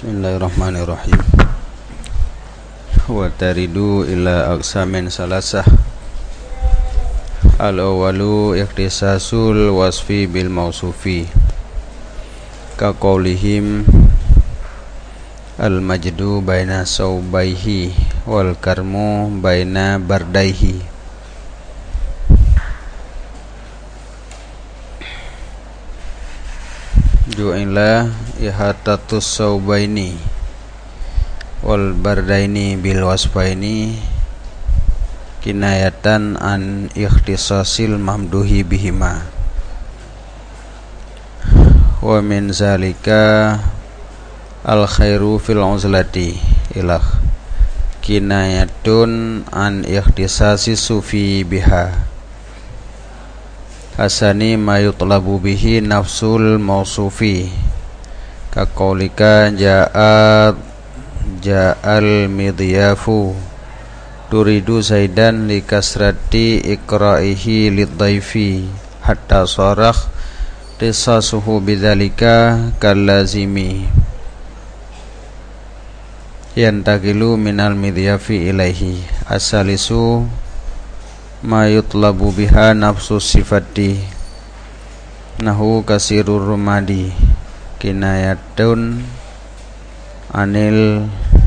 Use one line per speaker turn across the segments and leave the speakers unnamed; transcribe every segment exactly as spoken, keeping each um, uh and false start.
Bismillahirrahmanirrahim. Wa taridu ila aqsamin salasah. Al-awwalu ikhtisasul wasfi bil mausufi ka qaulihim al-majdu baina saubaihi wal karmu baina bardaihi. Ju'ila ihatatus saubaini wal bardaini bil wasfaini kinayatan an ikhtisasil mamduhi bihima wa min zalika al khairu fil uzlati ilah kinayatun an ikhtisasi sufi biha hasani ma yutlabu bihi nafsul mausufi ka qaulika ja'at ja'al midyafu turidu zaidan li kasrati iqra'ihi lidhaifi hatta sarakh qisasuhu bidzalika kallazimi yantaqilu minal midyafi ilaihi asalisu ma yutlabu biha nafsu sifati nahu kasirur rumadi kinayatun anil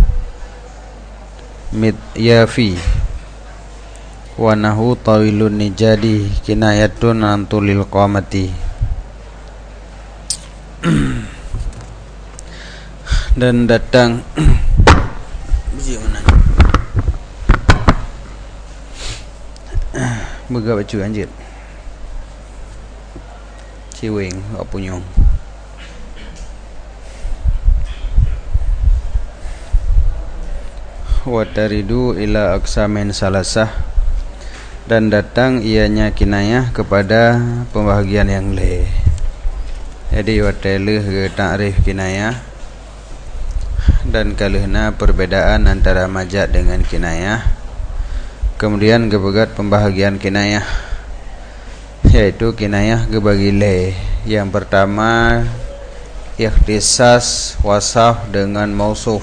midyafi wa nahu tawilun nijadi kinayatun antulil qamati. Dan datang Bega baju anjir Ciwing apa nyong Wataridu ila aksamin salasah. Dan datang ianya kinayah kepada pembahagian yang le. Jadi watelu ke ta'rif kinayah. Dan kalihna perbedaan antara majaz dengan kinayah. Kemudian kebegat pembahagian kinayah, yaitu kinayah kebagi le. Yang pertama ikhtisas wasaf dengan mausuf.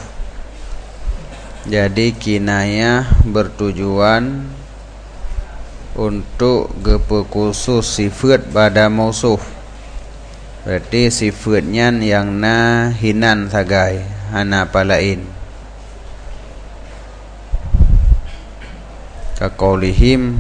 Jadi kinayah bertujuan untuk khusus sifat pada mausuf. Berarti sifatnya yang na hinan sagai hana palain. Kaqaulihim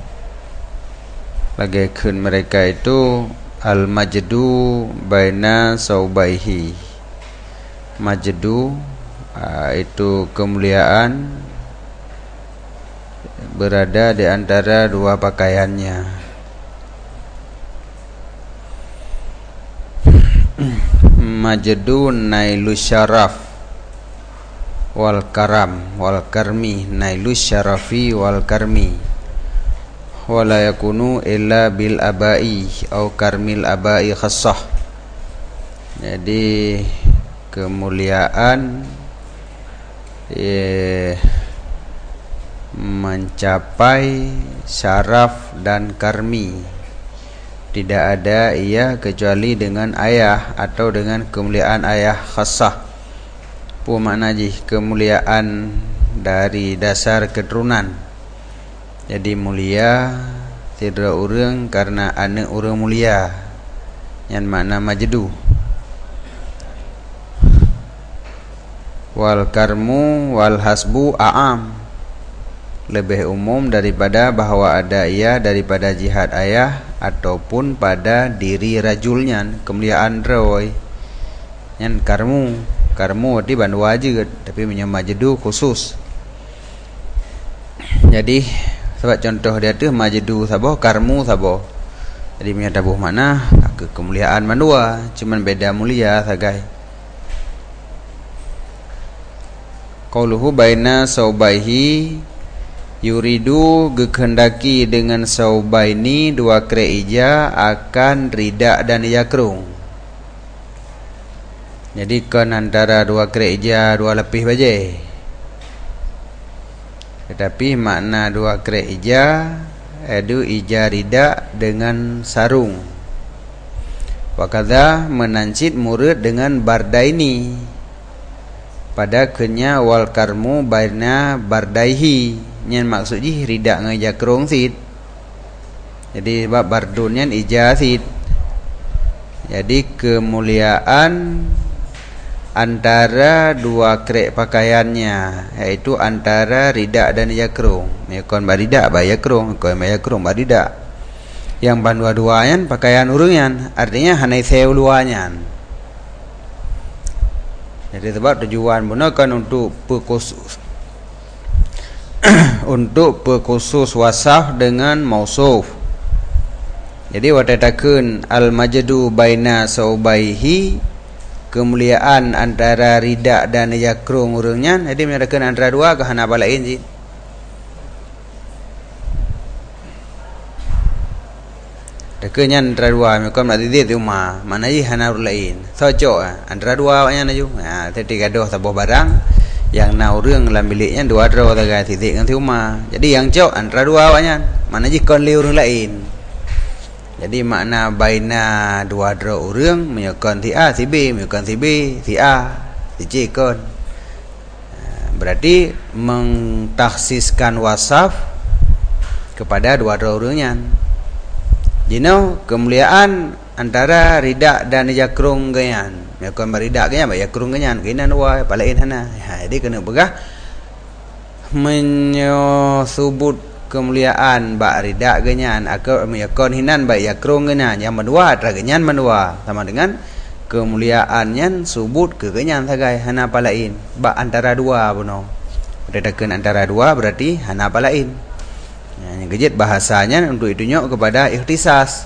lagikeun mereka itu al-majdu baina saubaihi. Majdu uh, itu kemuliaan berada di antara dua pakaiannya. Majdu nailus syaraf wal karam wal karmi nailus syarafi wal karmi wala yakunu illa bil abai au karmil abai khassah. Jadi kemuliaan eh, mencapai syaraf dan karmi tidak ada ia kecuali dengan ayah atau dengan kemuliaan ayah khassah. Apa makna ji kemuliaan dari dasar keturunan. Jadi mulia tidak orang karena anak orang mulia. Yang makna majdu. Wal karmu wal hasbu a'am, lebih umum daripada bahwa ada ia daripada jihad ayah ataupun pada diri rajulnya kemuliaan roy. Yang karmu Karmu di bandu aja tapi punya majdu khusus. Jadi sebab contoh dia tu majdu sabo karmu sabo. Jadi punya tabuh mana ke kemuliaan mandua cuman beda mulia sagai. Qauluhu baina saubaihi yuridu gekhendaki dengan saubaini dua kreija akan rida dan yakrung. Jadi kan antara dua gereja dua lebih baje. Tetapi makna dua gereja itu ijarida dengan sarung. Wakadha menancit murid dengan bardaini. pada kenya wal karmu baina bardaihi nyen maksud ji ridak ngai jakrong sit. Jadi bab bardun nyen ijasit. Jadi kemuliaan antara dua krek pakaiannya, yaitu antara ridak dan jakrong. Mekon baridak ba jakrong, kon ba jakrong baridak. Yang bandua-duanya pakaian urungan, artinya hanai seu luanyan. Jadi sebab tujuan gunakan untuk pekhusus untuk pekhusus wasaf dengan mausuf. Jadi watatakeun al-majdu baina saubaihi, kemuliaan antara ridak dan jakrung urangnya. Jadi menyatakan antara dua ke hana balain sih. Dekenya antara dua mekon nak tidik tu mah. Mana ji hana lain. Cocok antara dua awaknya naju. Ha tadi gaduh sabuh barang yang na urang dalam biliknya dua dro tagai tidik kan tu mah. Jadi yang cok antara dua awaknya. Mana ji kon li urang lain. Jadi makna baina dua dro urang mekon si A si B, mekon si B si A si C kon. Berarti mengtaksiskan wasaf kepada dua dro urangnya. Jino kemuliaan antara ridak dan jakrung ganyan. Mekon baridak ganyan ba jakrung ganyan kainan wa palain hana. Ha jadi kena begah menyebut kemuliaan ba ridak ganyan atau mekon hinan ba jakrung ganyan yang menua tra ganyan menua sama dengan kemuliaannya subut ke ganyan sagai hana palain ba antara dua puno. Bedakan antara dua berarti hana palain. Yang kejit bahasanya untuk ditunjuk kepada ikhtisas.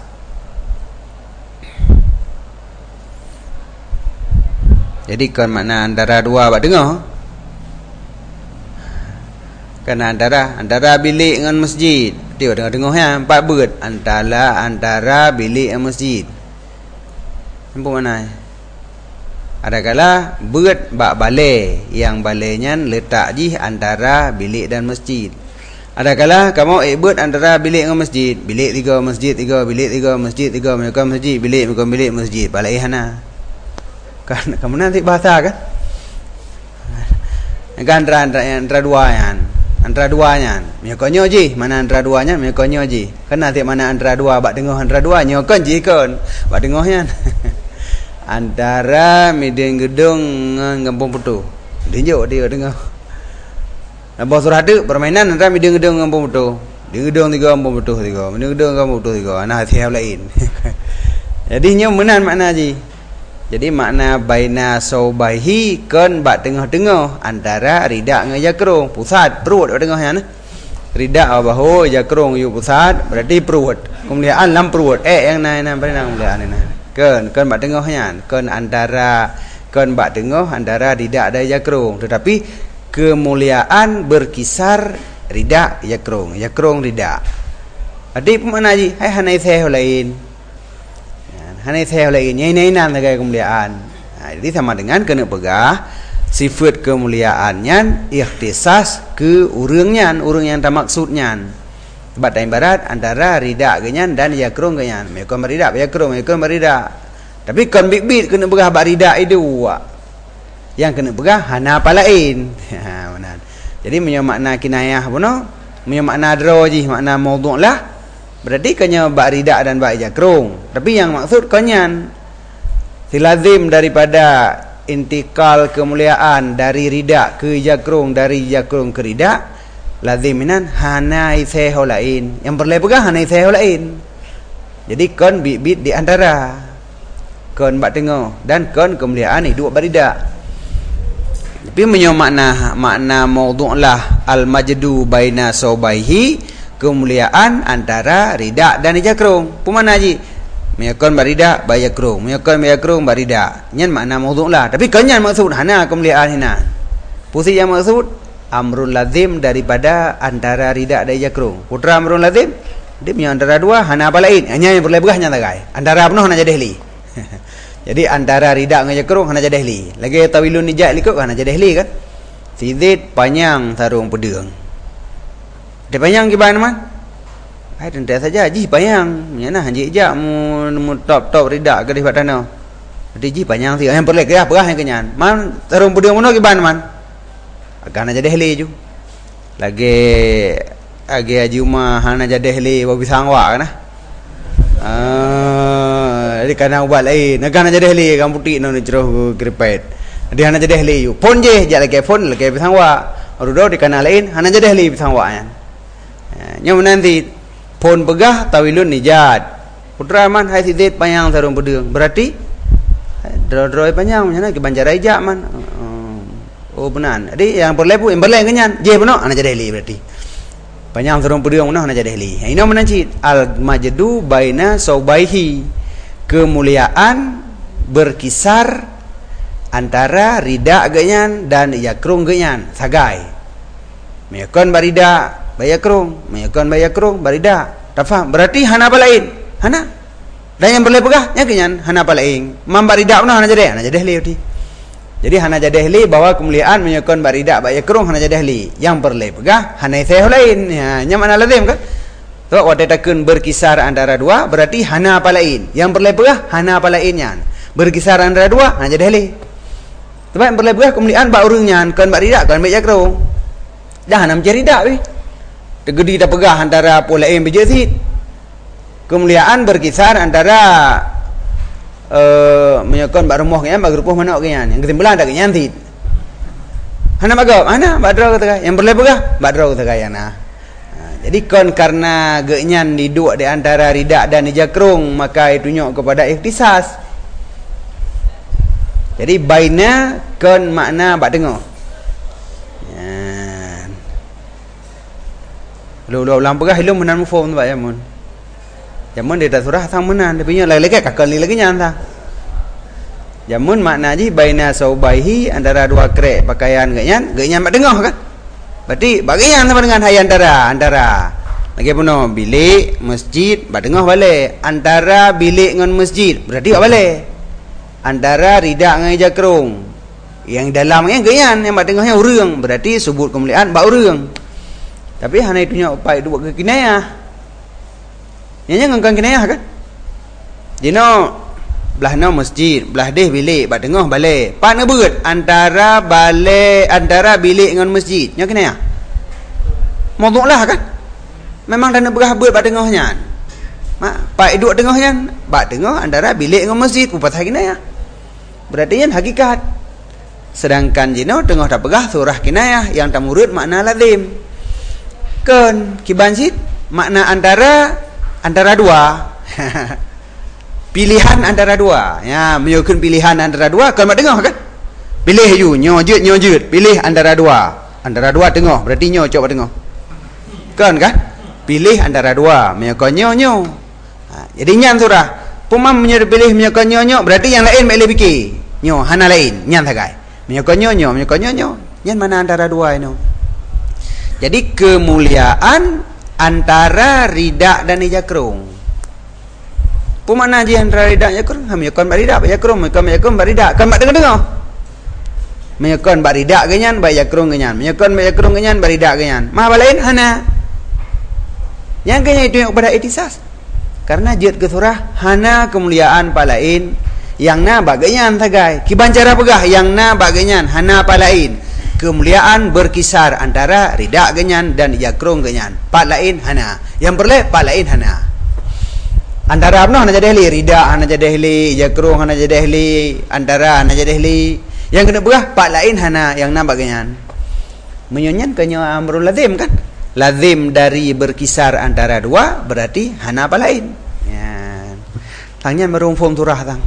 Jadi kan makna antara dua bak dengar. Kan antara antara bilik dengan masjid. Dia dengar-dengar ya empat beut antara antara bilik dan masjid. Nampak mana? Ada kala beut bak balai yang balainya letak ji antara bilik dan masjid. Ada kala kamu ikut antara bilik dengan masjid, bilik tiga masjid tiga, bilik tiga masjid tiga, mereka masjid bilik mereka bilik masjid, balai hana. Kan kamu nanti bahasa kan? Kan antara antara, antara dua yang, antara dua yang, mereka nyoji mana antara duanya, mereka nyoji. Kan nanti mana antara dua, bak dengar antara dua nyokan ji kan, bak dengarnya. Antara mideng gedung dengan Kampung Putu, tunjuk dia dengar. Nampak surah tu permainan antara mideng gedung dengan Kampung Putu. Di gedung tiga Kampung Putu tiga, mideng gedung Kampung Putu tiga. Anak hati lain. Jadi nyo menan makna ji. Jadi makna baina saubaihi kan bak tengah-tengah antara ridak dengan jakrung. Pusat perut kat tengahnya nah. Ridak bahu, jakrung yu pusat, berarti perut. Kemuliaan lam perut. Eh yang nai nai pada kemuliaan ni. Kan kan bak tengahnya. Kan antara kan bak tengah antara ridak dan jakrung. Tetapi kemuliaan berkisar ridak jakrung, jakrung ridak. Adik mana ji? Hai hanai saya lain. Hanai saya lain. Nyai nyai nan sebagai kemuliaan. Nah, jadi sama dengan kena pegah sifat kemuliaannya ikhtisas ke urangnya, urang yang tak maksudnya. Sebab dalam barat antara ridak genyan dan jakrung genyan. Mereka beridak, jakrung, mereka beridak. Tapi kon big-big kena pegah bak ridak itu. Yang kena pegah hana palain. Ha benar. Jadi punya makna kinayah puno, punya makna draji, makna maudhu' lah. Berarti kanya bak ridak dan bak jakrung. Tapi yang maksud kanyan si lazim daripada intikal kemuliaan dari ridak ke jakrung, dari jakrung ke ridak, lazim minan hana isaiho lain. Yang berlai pegah hana isaiho lain. Jadi kon bit-bit di antara kon bak tengah dan kon kemuliaan hidup baridak. Tapi punya makna makna maudhu' lah al-majdu baina saubaihi, kemuliaan antara ridak dan jakrung. Pemana ji? Meyakon baridak ba jakrung, meyakon jakrung baridak. Nyan makna maudhu' lah. Tapi kan nyan maksud hana kemuliaan hina. Pusi yang maksud amrun lazim daripada antara ridak dan jakrung. Putra amrun lazim dia punya antara dua hana apa lain. Hanya yang berlebih hanya tagai. Antara penuh hana jadi ahli. Jadi antara ridak dengan jakrung hana jadi ahli. Lagi tawilun nijat likut hana jadi ahli kan. Si Zaid panjang sarung pedang. Dia panjang ke bahan man? Hai tentu saja ji panjang. Nyana hanji ijak mu mu top top ridak ke di batana. Jadi ji panjang ti yang perle ke apa yang kenyan. Man terung pudung mono kiban man. Agana jadi heli ju. Lagi agi aji umah hana jadi heli babi sangwa kana. Ah, jadi kana ubat lain. Agana jadi heli kam putih no ceroh kripet. Di hana jadi heli ju. Pon je jak lagi pon lagi sangwa. Arudo di kana lain hana jadi heli sangwa yan. Nya nanti pon begah tawilun nijat. Putra man hai sidet panjang terung pudung. Berarti droi panjang macam mana ke banjar aja man. Oh benar. Jadi yang berlebu yang berleng kenyan. Je benar ana jadi heli berarti. Panjang terung pudung mana ana jadi heli. Ini menancit al majdu baina saubaihi. Kemuliaan berkisar antara rida genyan dan yakrung genyan. Sagai. Meyakon barida bayakrung, meyakon bayakrung barida. Tafaham? Berarti hana apa lain? Hana. Dan yang boleh pegah nya kenyan hana apa lain? Mambarida pun hana jadi, hana jadi heli berarti. Jadi hana jadi heli bahwa kemuliaan menyokon barida bayakrung hana jadi heli. Yang boleh pegah hana saya lain. Ya, nya mana lazim kan? Tu wadatakeun berkisar antara dua berarti hana apa lain? Yang boleh pegah hana apa lainnya? Berkisar antara dua hana jadi heli. Sebab yang boleh pegah kemuliaan ba urangnya kon barida kon bayakrung. Dah hana mencari dak weh. Tegedi dah pegah antara pola lain berjesit. Kemuliaan berkisar antara uh, menyokon bak rumah kenyan bak rupuh mana kenyan. Yang ketimbulan tak kenyan tid. Hana magap, hana badra kata yang berle pegah badra kata kaya nah. Jadi kon karena genyan diduk di antara ridak dan jakrung maka tunjuk kepada ikhtisas. Jadi baina kon makna bak dengar. Yan. Lu-lu ulang pegah ilmu menan mufhum tu ya mun. Jamun dia tak surah sang menan tapi nya lagi kakal ni lagi nyanta. Jamun makna ji baina saubaihi antara dua krek pakaian genyan, genyan mak dengar kan? Berarti bagian sama dengan hai antara antara lagi puno bilik masjid mak dengar balik antara bilik dengan masjid berarti tak balik antara ridak dengan jakrung yang dalam yang genyan yang mak dengarnya urang berarti sebut kemuliaan bak urang tapi hana itunya upai dua ke kinayah. Yang ngangkang kinayah kan? Dino belah no masjid, belah deh bilik, bak tengah balik. Pak nak berat antara balik antara bilik dengan masjid. Nya kinayah. Maudhu'lah kan? Memang dah nak berah berat bak tengahnya. Mak, pak duduk tengahnya, bak tengah antara bilik dengan masjid, upat kinayah. Berarti yang hakikat. Sedangkan jino tengah dah berah surah kinayah yang tak murid makna lazim. Kan kibansit makna antara antara dua pilihan antara dua ya menyokong pilihan antara dua kalau mak dengar kan pilih you nyojut nyojut pilih antara dua antara dua tengah berarti nyo coba tengah kan kan pilih antara dua menyokong nyo nyo ha, jadi nyan surah pumam menyuruh pilih menyokong nyo nyo berarti yang lain boleh fikir nyo hana lain nyan sagai menyokong nyo nyo menyokong nyo nyo nyan mana antara dua ini jadi kemuliaan antara ridak dan jakrung. Pemana je antara ridak dan jakrung? Ha menyokon bak ridak bak jakrung, menyokon bak jakrung bak ridak. Kan bak dengar-dengar. Menyokon bak ridak genyan, bak jakrung genyan. Menyokon bak jakrung genyan, bak ridak genyan. Mah bak lain hana. Yang genyan itu yang kepada itisas. Karena jid ke surah hana kemuliaan pak lain yang na bak genyan tagai. Kiban cara pegah yang na bak genyan hana pak lain. Kemuliaan berkisar antara ridak genyan dan jakrung genyan. Pak lain hana. Yang berle pak lain hana. Antara apa hana jadi heli ridak hana jadi heli jakrung hana jadi heli antara hana jadi heli. Yang kena berah pak lain hana yang nampak genyan. Menyonyan kenya amrul lazim kan? Lazim dari berkisar antara dua berarti hana apa lain. Ya. Tangnya merumfum turah tang.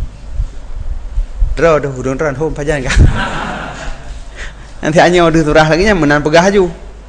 Draw dah hudung ran home pajan kan. Nanti hanya ada surah lagi nya menan pegah aju.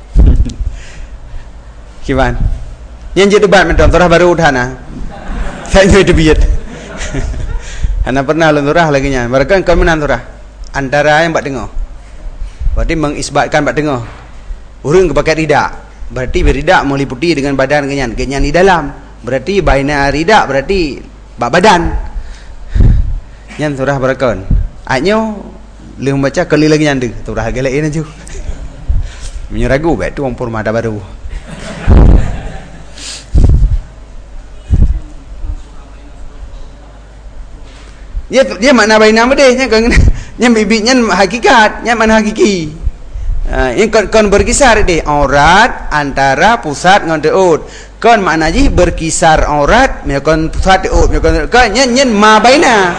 Kiban. Yang jadi debat menton surah baru udhana. Saya jadi biat. Hana pernah lun surah lagi nya. Mereka kan menan surah antara yang bak dengar. Berarti mengisbatkan bak dengar. Urang kepakai ridak. Berarti beridak meliputi dengan badan kenyan. Kenyan di dalam. Berarti baina ridak berarti bak badan. Yang surah berakon. Aknyo leh baca kali lagi nyande tu dah gelak ini ju menyeragu baik tu ampun mada baru Dia dia makna baina bedeh nya kan nya bibitnya hakikat, nya mana hakiki. Ha, ini kon, kon berkisar deh aurat antara pusat ngan deut. Kon makna ji berkisar aurat me kon pusat deut me kon kan nyen nyen ma baina.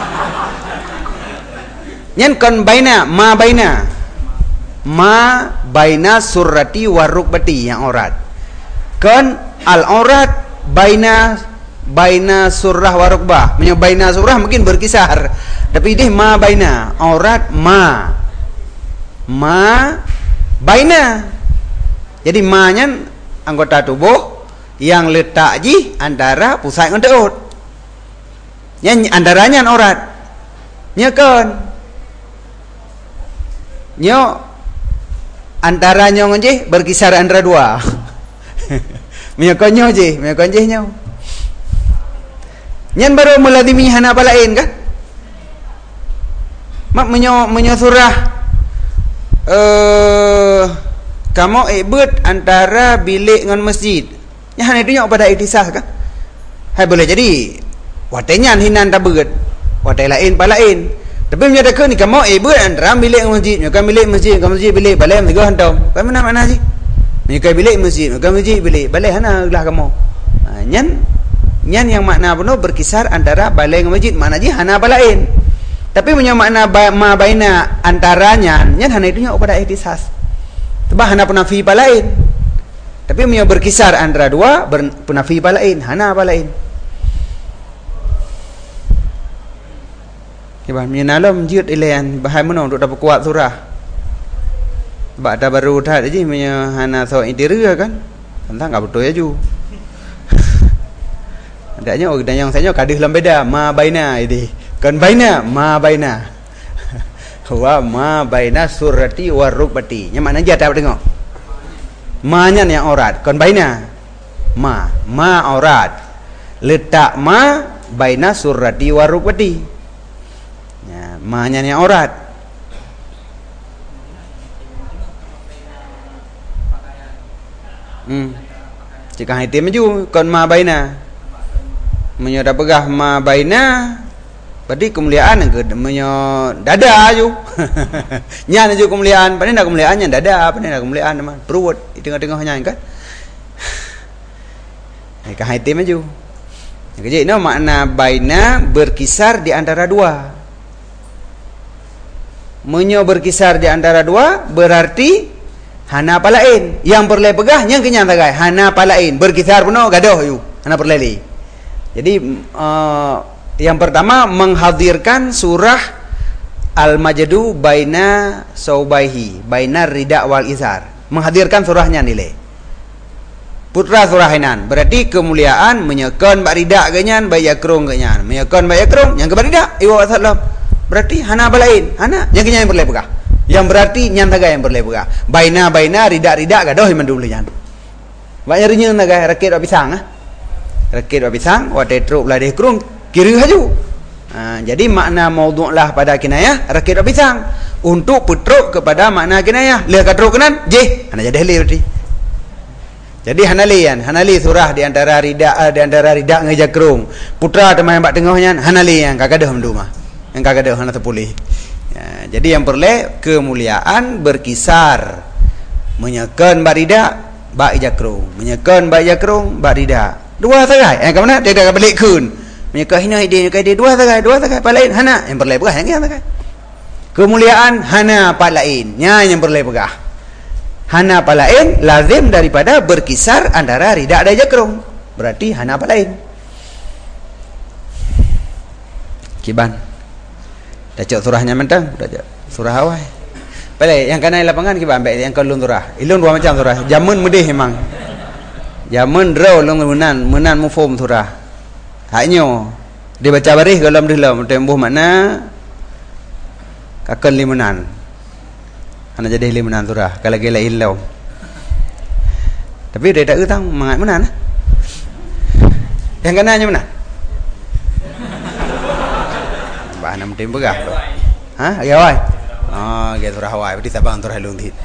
Nyen kon baina ma baina. Ma baina surrati wa rukbati yang aurat. Kon al aurat baina baina surrah wa rukbah. Menyo baina surrah mungkin berkisar. Tapi ini ma baina aurat ma ma baina. Jadi ma-nya anggota tubuh yang letak ji antara pusat dengan deut. Nya antaranya aurat. Nya kan. Nyo antaranya nje berkisar antara dua. Nya kan nyo je, nya kan je nyo. Nyan baru meladimi hana balain kan? Mak menyo menyo surah eh kamu ibut antara bilik dengan masjid. Nya hana itu pada itisah kan? Hai boleh jadi watenya hinan tabeut. Watai lain palain. Tapi menyatakan ni kamu ibut antara bilik dengan masjid. Kan bilik masjid, kan masjid bilik balai tiga hantam. Kan mana mana sih? Menyukai bilik masjid, kan masjid bilik balai hana lah kamu. Ha, nyan nyan yang makna penuh berkisar antara balai dengan masjid. Makna ji hana balain. Tapi punya makna ba, ma baina antaranya nyan hana itu nya pada ihtisas. Sebab hana penafi balain. Tapi punya berkisar antara dua ber, penafi balain, hana balain. Kiban menalom jut ilean bahai menong duk dapat kuat surah. Sebab ada baru dah je punya hana so interior kan. Tentang enggak betul ya ju. Adanya orang yang saya kadih lam beda ma baina ini. Kan baina ma baina. Wa ma baina surati wa rukbati. Nya makna dia dapat tengok. Ma-nya yang aurat, kan baina. Ma, ma aurat. Letak ma baina surati wa rukbati. Ya, ma-nya yang aurat. Hmm. Jika hati maju kon ma baina. Menyo dah pegah ma baina. Berarti kemuliaan ke menyo dada aju. Nya aju kemuliaan, pandai nak kemuliaannya dada, pandai nak kemuliaan mah perut di tengah-tengahnya kan. Ai ka hati maju. Jadi no makna baina berkisar di antara dua. Menyo berkisar di antara dua berarti hana palain. Yang perle pegah yang kenyang tagai hana palain berkisar penuh gadoh yu. Hana perle. Jadi uh, yang pertama menghadirkan surah Al-Majdu baina saubaihi, baina rida wal izar. Menghadirkan surahnya nilai. Putra surah hinan. Berarti kemuliaan menyekan bak rida genyan, bak yakrung genyan. Menyekan bak yakrung yang ke bak rida. Iwa wasallam. Berarti hana balain, hana yang kenyan yang berlai pegah. Yang berarti nyan taga yang berlai pegah. Baina baina rida rida gadoh iman dulu nyan. Bak nyarinya taga rakit bak pisang ah. Rakit bak pisang, wa tetruk belah krung kiri haju. Ha, jadi makna maudhu'lah pada kinayah rakit pisang untuk putruk kepada makna kinayah. Lihat katruk kanan, je, hana jadi hali berarti. Jadi hanalian, hanali surah di antara rida di antara rida ngejakrung. Putra teman bak tengahnya hanali yang kagadah mdu mah. Yang kagadah hana tepulih. Ya, jadi yang perle kemuliaan berkisar menyekan bak rida bak jakrung, menyekan bak jakrung bak rida. Dua sagai. Eh ke mana? Dia dah balik kun. Menyekah hina ide nyekah ide dua sagai dua sagai palain hana yang berlai pegah yang sagai. Kemuliaan hana palain nya yang berlai pegah. Hana palain lazim daripada berkisar antara rida dan jakrung. Berarti hana palain. Kiban. Dah cok surahnya mentang, dah cok surah awal. Palai yang kanan lapangan kiban baik yang kalun surah. Ilun dua macam surah. Jamun mudih memang. Jamun draw long menan menan mufum surah. Haknya dia baca barih dalam dalam tembuh makna kakon limunan. Ana jadi limunan surah kalau gila ilau. Tapi dia tak utang mangat menan. Yang kanannya mana? Bah nam tim begah. Ha? Agak awai. Oh, agak surah awai berarti sabang surah lungtit.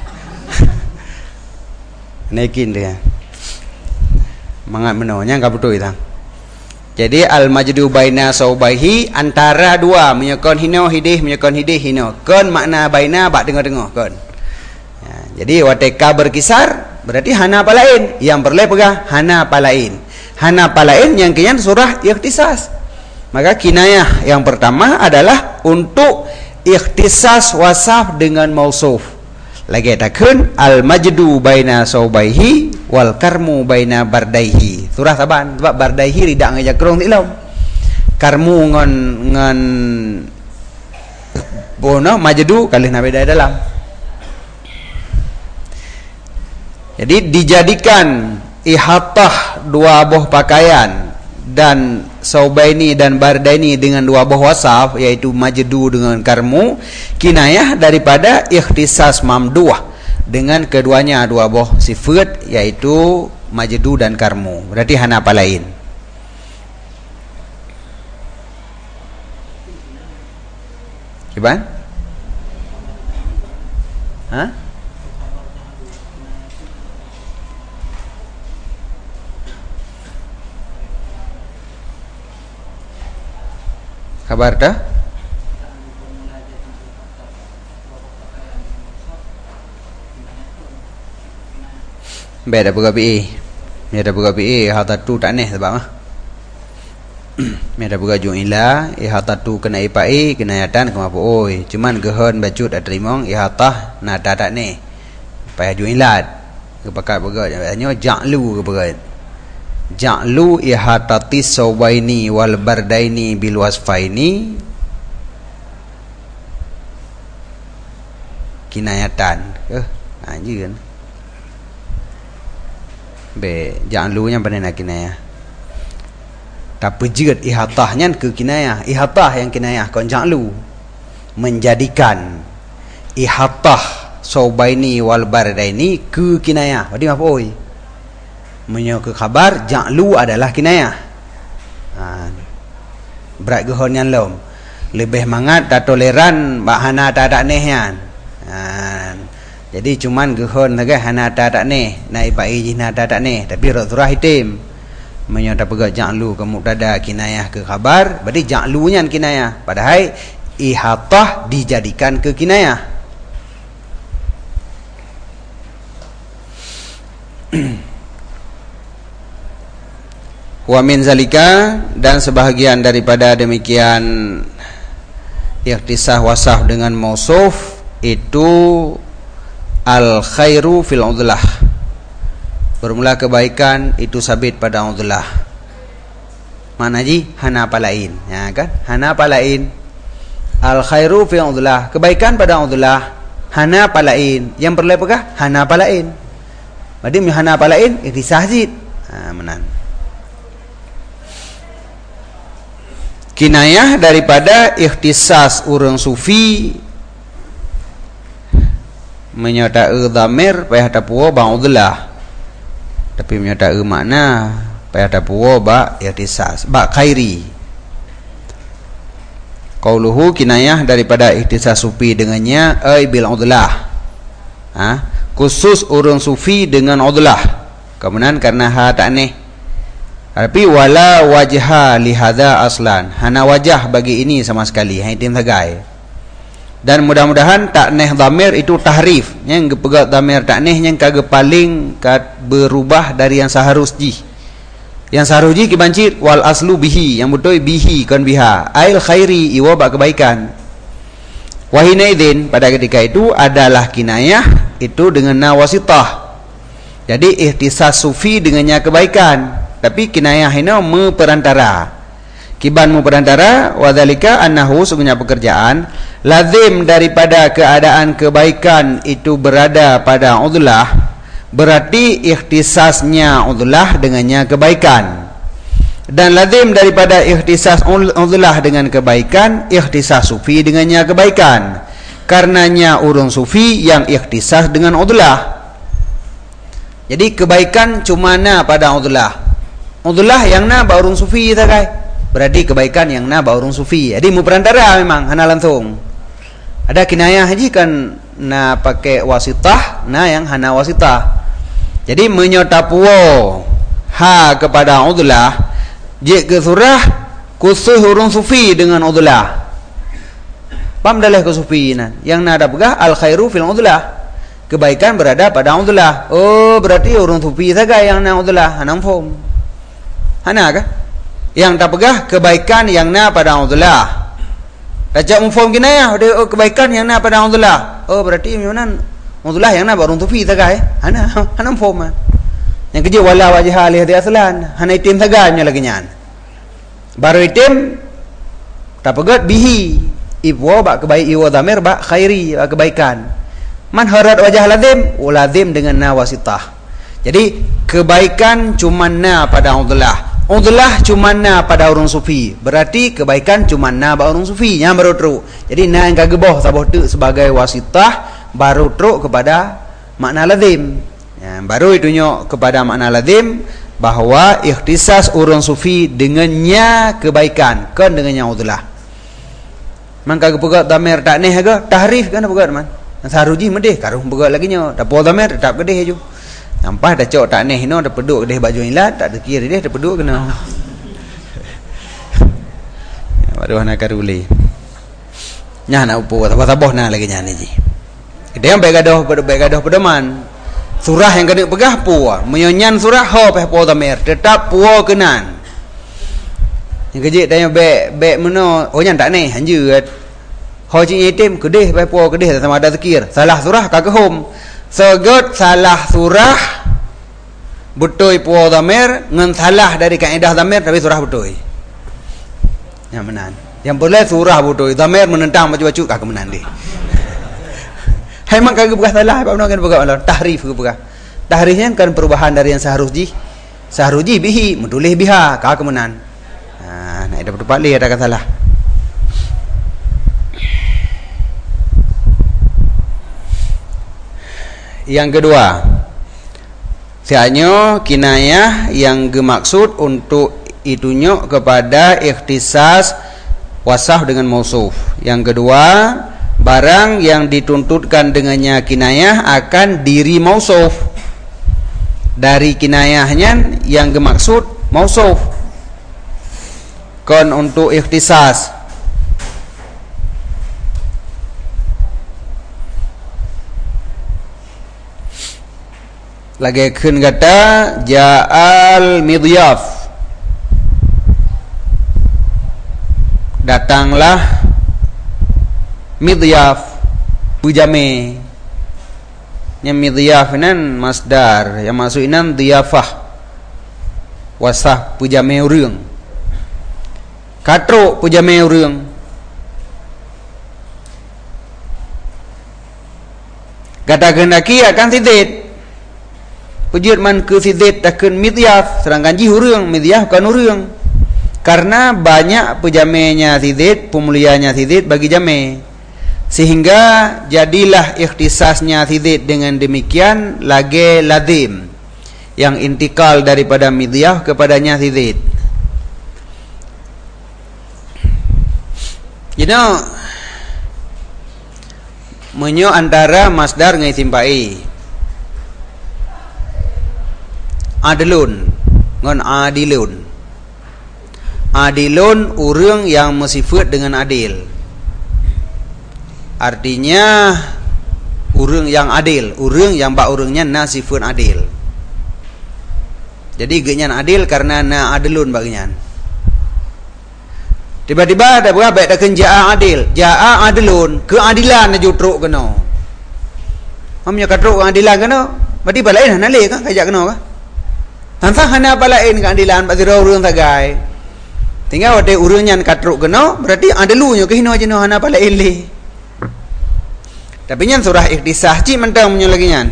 Naikin dia. Mangat menonya enggak betul itang. Jadi al-majdu baina saubaihi, antara dua, menyokon hino hidih, menyokon hidih hino. Kon makna baina bak tengah-tengah kon. Ya, jadi wateka berkisar berarti hana palain, yang boleh pegang hana palain. Hana palain yang kian surah ikhtisas. Maka kinayah yang pertama adalah untuk ikhtisas wasaf dengan mausuf. Lagi takun al-majdu baina saubaihi wal karmu baina bardaihi. Surah Taban sebab bardaihi ridak ngajak kerong tilam. Karmu ngon ngon bono majdu kalih nabi dalam. Jadi dijadikan ihatah dua buah pakaian dan saubaini dan bardaini dengan dua buah wasaf, yaitu majdu dengan karmu, kinayah daripada ikhtisas mamduh dengan keduanya dua buah sifat, yaitu majdu dan karmu. Berarti hana apa lain? Gimana? Hah? Kabar dah? Beda buka P E. Beda buka P E hata tu tak neh sebab mah. Beda buka juila, ihata tu kena ipa e, kena yatan kema oi. Cuman gehon bacut atrimong ihata nada tak neh. Payah juilat. Kepakat buka hanya ja'lu kepakat. Ja'lu ihatati saubaini wal bardaini bil wasfaini kinayatan. Eh, anjir kan. Be ja'lu nya pada nak kinayah. Tapi jeut ihatahnya ke kinayah. Ihatah yang kinayah kon ja'lu menjadikan ihatah saubaini wal bardaini ke kinayah. Berarti apa oi? Menyo ke khabar ja'lu adalah kinayah. Ha. Berat gehon yang lom. Lebih mangat tak toleran bak hana tak tak nehyan. Ha. Jadi cuman gehon saja hana tak tak neh, naik bai jina tak tak neh, tapi surah hitim. Menyo tak pegat ja'lu ke mubtada kinayah ke khabar, berarti ja'lunya kinayah. Padahal ihatah dijadikan ke kinayah. Wa min zalika, dan sebahagian daripada demikian ikhtisah wasaf dengan mausuf itu al khairu fil udlah, bermula kebaikan itu sabit pada udlah. Mana ji hana palain, ya kan? Hana palain al khairu fil udlah, kebaikan pada udlah. Hana palain yang perlu apakah? Hana palain. Berarti hana palain ikhtisah zid. Ha, menan. Kinayah daripada ikhtisas orang sufi menyatakan dhamir payah tapuwa ba'udlah, tapi menyatakan makna payah tapuwa ba' ikhtisas ba' khairi. Qauluhu kinayah daripada ikhtisas sufi dengannya ay bil udlah, ha? Khusus orang sufi dengan udlah, kemudian karena ha tak neh. Tapi wala wajha li hadza aslan, hana wajah bagi ini sama sekali, hai tim sagai. Dan mudah-mudahan tak neh dhamir itu tahrif, yang gepegat dhamir tak neh yang kage paling kat berubah dari yang seharusnya. Yang seharusnya kibancit wal aslu bihi, yang betul bihi kan biha, ail khairi iwa ba kebaikan. Wahina idzin, pada ketika itu adalah kinayah itu dengan nawasitah. Jadi ikhtisas sufi dengannya kebaikan, tapi kinayah ini mu perantara. Kiban mu perantara, wadzalika annahu sebenarnya pekerjaan lazim daripada keadaan kebaikan itu berada pada udlah, berarti ikhtisasnya udlah dengannya kebaikan. Dan lazim daripada ikhtisas udlah dengan kebaikan, ikhtisas sufi dengannya kebaikan. Karenanya urun sufi yang ikhtisas dengan udlah. Jadi kebaikan cuma na pada udlah. Udlah yang na ba urun sufi sakai. Berarti kebaikan yang na ba urun sufi. Jadi mu perantara memang hana langsung. Ada kinayah haji kan na pakai wasitah, na yang hana wasitah. Jadi menyotapuo ha kepada udlah Jik ke surah khusus urang sufi dengan udlah. Pam dalih ke sufi nan. Yang nada pegah al khairu fil udlah. Kebaikan berada pada udlah. Oh, berarti urang sufi saja yang na udlah, hanam faham. Hana kah? Yang tak pegah kebaikan yang na pada udlah. Raja mufaham kinayah, oh, kebaikan yang na pada udlah. Oh, berarti memang udlah yang na urang sufi saja eh. Hana, hanam faham. Yang kerja wala wajah alih di aslan, hana itim saja nya lagi nyan. Baru itim tak pegat bihi ibwa bak kebaik iwa dhamir bak khairi bak kebaikan. Man harat wajah lazim, lazim dengan na wasitah. Jadi kebaikan cuma na pada udlah. Udlah cuma na pada orang sufi. Berarti kebaikan cuma na pada orang sufi. Yang baru teruk. Jadi na yang kageboh sabah tu sebagai wasitah baru teruk kepada makna lazim. Ya, baru itunya kepada makna lazim bahawa ikhtisas orang sufi dengannya kebaikan kan dengannya udlah. Man kagak pegat damir tak neh ke tahrif kan pegat man. Saruji medih karung pegat lagi nya tak po damir tetap gedeh ju. Nampak dah cok tak neh no dah peduk gedeh baju ilat tak dekir dia dah peduk kena. Baru nak karuli. Nya nak upo tabah-tabah na lagi nya ni ji. Dia baik gadoh baik gadoh pedoman. Surah yang kena pegah puah menyonyan surah ho peh po damir tetap puah kenan. Yang kejik tanya baik baik meno oh nyan tak neh anjeut. Ho cing itim kedih pai puau kedih sama ada zikir. Salah surah kagak hom. Segot salah surah butoi puau dhamir ngan salah dari kaedah dhamir tapi surah butoi. Yang menan. Yang boleh surah butoi dhamir menentang baju-baju kagak menan deh. Hai mak kagak begah salah apa kan begah Allah tahrif ke begah. Tahrifnya kan perubahan dari yang seharusnya. Seharusnya bihi mendulih biha kagak menan. Nah, nak dapat balik ada kata salah. Yang kedua, sianya kinayah yang gemaksud untuk itunya kepada ikhtisas wasaf dengan mausuf. Yang kedua, barang yang dituntutkan dengannya kinayah akan diri mausuf. Dari kinayahnya yang gemaksud mausuf. Kon untuk ikhtisas lagi kun kata ja'al midyaf, datanglah midyaf bujame. Yang midyaf nan masdar yang masuk inan diyafah wasah pujame urang katruk pujame urang kata gendaki akan tidit pujud man ke sidit takun midyaf sedangkan ji hurung midyaf kan hurung karena banyak pejamenya sidit pemulianya sidit bagi jame sehingga jadilah ikhtisasnya sidit dengan demikian lagi lazim yang intikal daripada midyaf kepadanya sidit. You know menyo antara masdar ngai simpai adilun ngon adilun. Adilun urang yang bersifat dengan adil. Artinya urang yang adil, urang yang bak urangnya na sifat adil. Jadi genyan adil karena na adilun bagian. Tiba-tiba ada berapa baik dah kenjaa adil, jaa adilun, keadilan na jutruk kena. Amnya katruk keadilan kena, berarti balain hanale kan kajak kena kah? Tanpa hana balain keadilan bagi urang tagai. Tinggal ada urang yang katruk kena, berarti adilunya ke hino jenuh hana balain le. Tapi nyan surah ikhtisah cik mentang punya lagi nyan.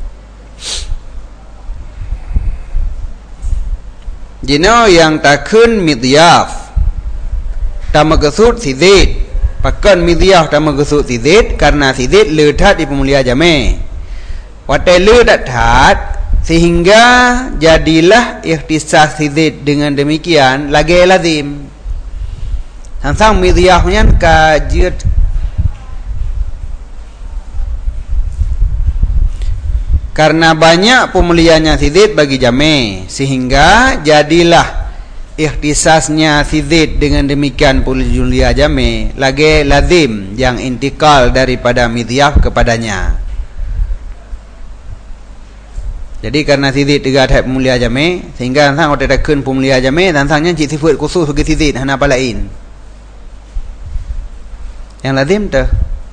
Jino yang takun midyaf tak maksud sidit. Pakan midyaf tak maksud sidit karena sidit ledat di pemulia jame. Watai ledat hat sehingga jadilah ikhtisas sidit dengan demikian lagi lazim. Sang midyafnya kajut karena banyak pemulianya sidit bagi jame sehingga jadilah ikhtisasnya si zid dengan demikian pula Julia jami lagi lazim yang intikal daripada midhiyaf kepadanya. Jadi karena si zid tiga tahap pemulia jami sehingga sang ada kun pemulia jami dan sangnya cik sifat khusus bagi si zid hana palain yang lazim tu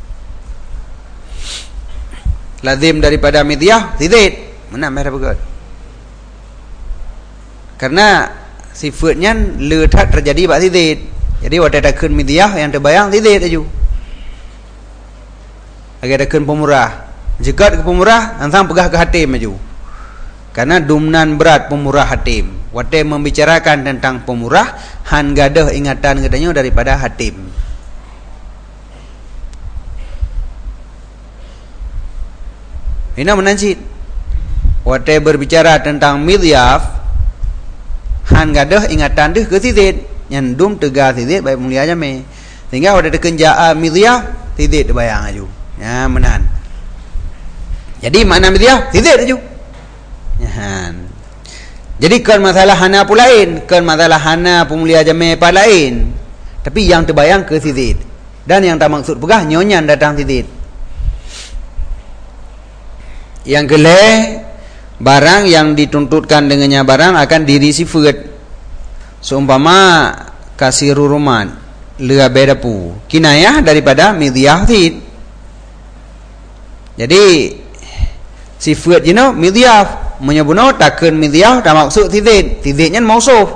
lazim daripada midhiyaf si zid mana merah bagus karena sifatnya letak terjadi bak si zid. Jadi waktu ada kun midhiyaf yang terbayang si zid aja lagi ada kun pemurah jekat ke pemurah dan sang pegah ke hatim aja karena dumnan berat pemurah hatim. Waktu membicarakan tentang pemurah han gadah ingatan katanya daripada hatim. Ini menancit. Waktu berbicara tentang midhiyaf han gadah ingatan deh ke si zid yang dum tegar si zid baik mulia jami sehingga waktu ada kenjaan midhiyaf si zid bayang aja ya menan. Jadi makna midhiyaf si zid aja ya. Jadi kan masalah hana pun lain kan masalah hana pemulia jami apa lain tapi yang terbayang ke si zid dan yang tak maksud pegah nyonyan datang si zid. Yang kelih barang yang dituntutkan dengannya barang akan diri sifat seumpama kasiru ruman lea bedapu kinayah daripada midhiyaf zid. Jadi sifat you know midhiyaf menyebuno takkan midhiyaf tak maksud si zid si zidnya mausuf.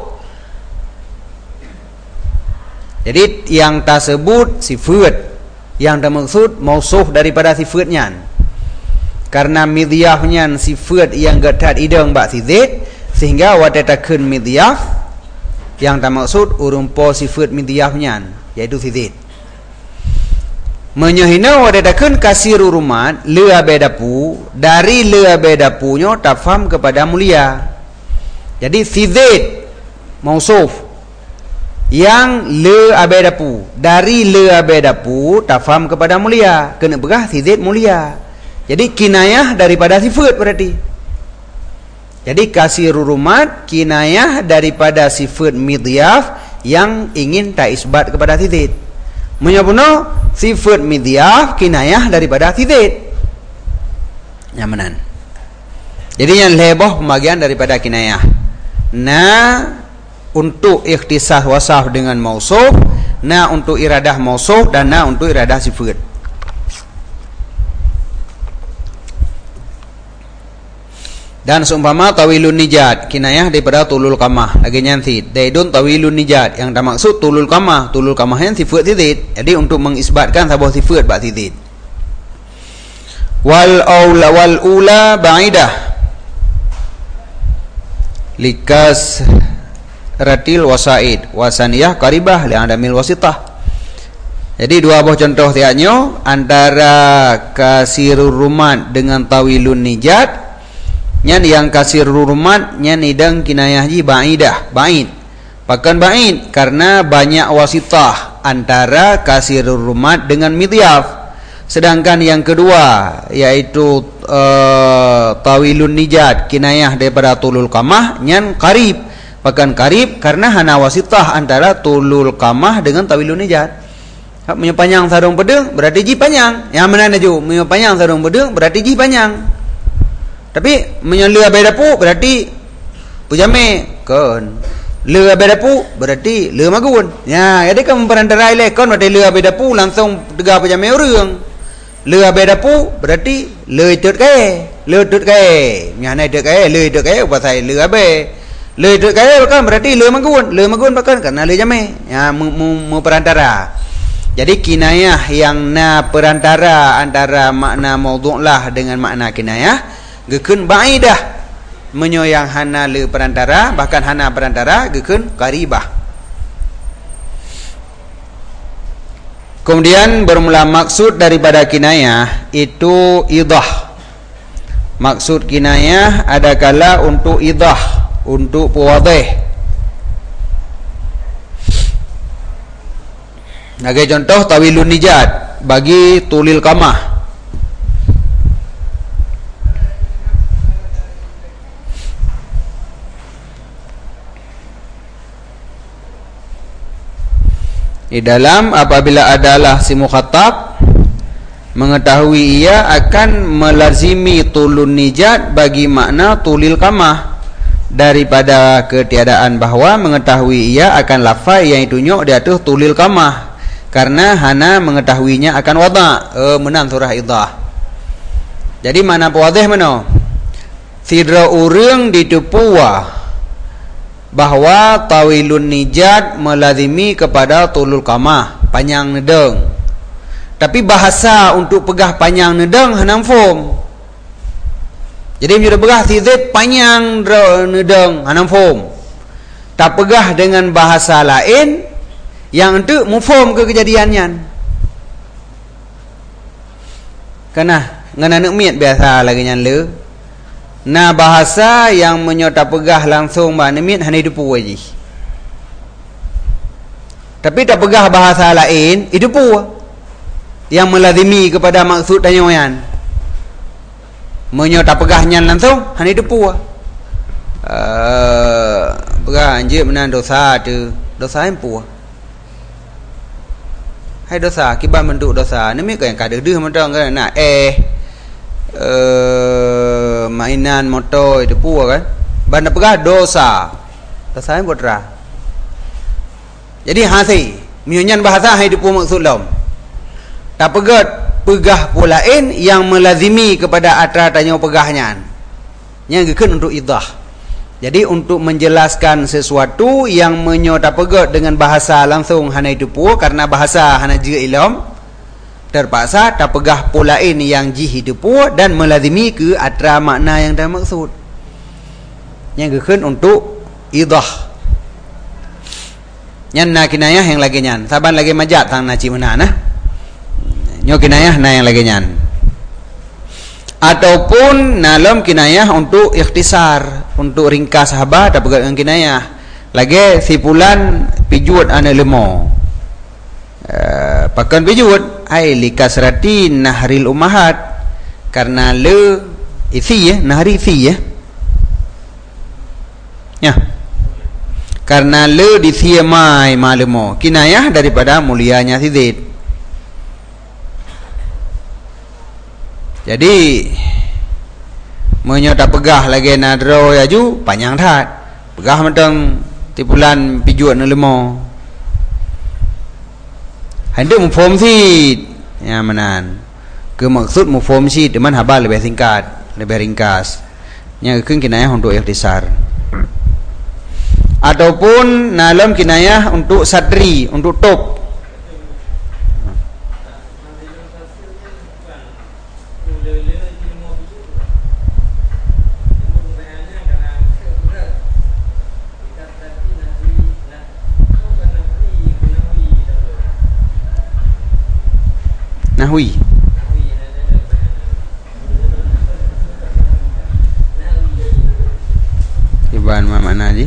Jadi yang tersebut sifat yang tak maksud mausuf daripada sifatnya karena midhiyafnya sifat yang gatat idang bak si zid sehingga watatakan midhiyaf yang tak maksud urumpo sifat midhiyafnya yaitu si zid. Menyahina watatakan kasiru rumat lea bedapu dari lea bedapunya tafham kepada mulia. Jadi si zid mausuf yang lea bedapu dari lea bedapu tafham kepada mulia kena begah si zid mulia. Jadi kinayah daripada sifat berarti. Jadi kasiru rumat kinayah daripada sifat midhiyaf yang ingin tak isbat kepada si zid. Menyebutno sifat midhiyaf kinayah daripada si zid. Nyamanan. Jadi yang lebih pembagian daripada kinayah. Nah untuk ikhtisas wasaf dengan mausuf, nah untuk iradah mausuf dan nah untuk iradah sifat. Dan seumpama tawilun nijat kinayah daripada tulul kamah lagi nyanti daidun tawilun nijat yang tak maksud tulul kamah tulul kamah yang sifat zid. Jadi untuk mengisbatkan sebuah sifat bak zid. Wal aula wal ula ba'idah likas ratil wasaid wasaniyah qaribah li adamil wasitah. Jadi dua buah contoh tiaknya antara kasirur rumat dengan tawilun nijat nyan yang kasir rumat nyan idang kinayah ji ba'idah ba'id pakan ba'id karena banyak wasitah antara kasir rumat dengan midhiyaf. Sedangkan yang kedua yaitu uh, tawilun nijat kinayah daripada tulul kamah nyan qarib pakan qarib karena hana wasitah antara tulul kamah dengan tawilun nijat. Punya panjang sarung pedang berarti ji panjang yang mana naju punya panjang sarung pedang berarti ji panjang. Tapi menyelua bedapu berarti pujame kon. Lea bedapu berarti lea magun. Ya, jadi kan memperantara ile kon berarti lea bedapu langsung tegak pujame urang. Lea bedapu berarti lea tut kae. Lea tut kae. Nyana tut kae, lea tut kae pasal lea be. Lea tut kae kan berarti lea magun. Lea magun bahkan karena lea jame. Ya, memperantara. Jadi kinayah yang na perantara antara makna maudhu'lah dengan makna kinayah gekun ba'idah menyoyang hana le perantara bahkan hana perantara gekun qaribah. Kemudian bermula maksud daripada kinayah itu idah. Maksud kinayah adakala untuk idah, untuk pewadih. Sebagai contoh tawilun nijat bagi tulil kamah. Di dalam apabila adalah si mukhatab mengetahui ia akan melazimi tulun nijat bagi makna tulil kamah, daripada ketiadaan bahawa mengetahui ia akan lafaz yang ditunjuk di atas tulil kamah, karena hana mengetahuinya akan wada' eh, menang surah idah. Jadi mana pewadih mana? Sidra urang ditepuah bahawa tawilun nijat melazimi kepada tulul kamah, panjang nedeng. Tapi bahasa untuk pegah panjang nedeng hanam fom. Jadi menjadi pegah sizit panjang nedeng hanam fom. Tak pegah dengan bahasa lain yang untuk mufom ke kejadiannya. Kena ngana nak miat biasa lagi nyan le. Nah bahasa yang menyota pegah langsung ba nemit hanya hidup aja. Tapi tak pegah bahasa lain hidup yang melazimi kepada maksud tanyawan. Menyota pegahnya langsung hanya hidup uh, pegah anjir menan dosa tu dosa yang puah. Hai dosa kibar bentuk dosa nemit yang kada deh macam kan nak eh Uh, mainan motor itu pun kan benda pegah dosa dosa yang botra. Jadi hasi menyanyian bahasa hidup pun maksud lom tak pegat pegah pulain yang melazimi kepada atra tanya pegahnya yang gekan untuk idah. Jadi untuk menjelaskan sesuatu yang menyota pegat dengan bahasa langsung hana hidup pun, karena bahasa hana juga ilom terpaksa tak pegah pulain yang jihidupu dan melazimi ke atra makna yang dah maksud yang gekan untuk idah. Nyan na kinayah yang lagi nyan saban lagi majat tang na cimena nah nyo kinayah na yang lagi nyan, ataupun nalam kinayah untuk ikhtisar, untuk ringkas sahabat tak pegah dengan kinayah lagi sipulan pijut ana lemo uh, pakan pijut ai likasrati nahril ummahat, karena le isi ya nahri isi ya ya karena le disiamai malemo kinayah daripada mulianya sidid. Jadi menyota pegah lagi nadro yaju panjang that pegah macam tipulan pijut na lemo hendak mufom sid ya manan ke maksud mufom sid deman haba lebih singkat lebih ringkas nya keun kinayah untuk ikhtisar, ataupun nalam kinayah untuk sadri untuk top. Nahwi Iban mana ji?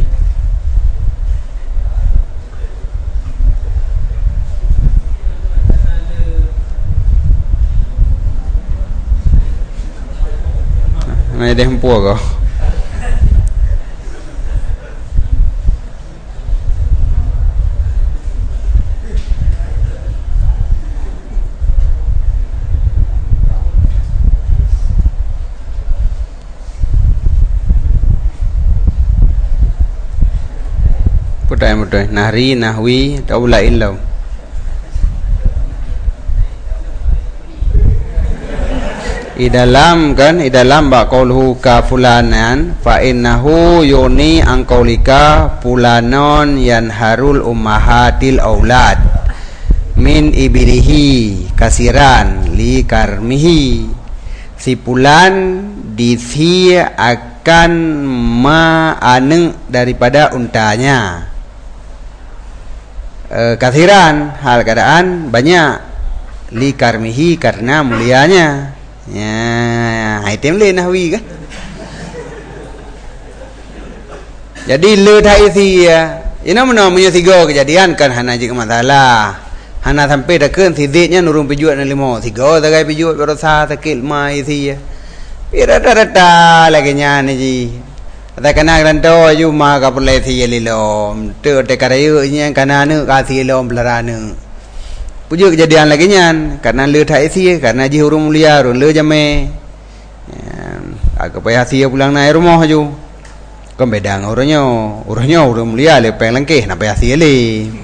Nah, ada hempu kau. Mudah-mudahan nahri nahwi taula illau i dalam kan i dalam ba qaulhu ka fulanan fa innahu yuni an qaulika fulanon yanharul ummahatil aulad min ibilihi kasiran li karmihi, si fulan disi akan maaneng daripada untanya e, kathiran hal keadaan banyak li karmihi karena mulianya ya item le nahwi kan. Jadi le dah isi ya ini mana punya tiga kejadian kan hana je masalah hana sampai dah kan sidiknya nurung pijut na limo tiga tagai pijut berosa sakit mai isi ya rata-rata lagi nya ni ji แต่กันนักนั้นโตอยู่มากับเลทีลิลอมเตอแต่กระยือเนี่ยกันนานึกอาทีลอมปลานึpuji kejadian lagi nyan karena lu thai sih karena ji hurung mulia run lu jame agak payah sih pulang naik rumah ju kan beda orangnya orangnya hurung mulia le peng lengkeh na payah sih le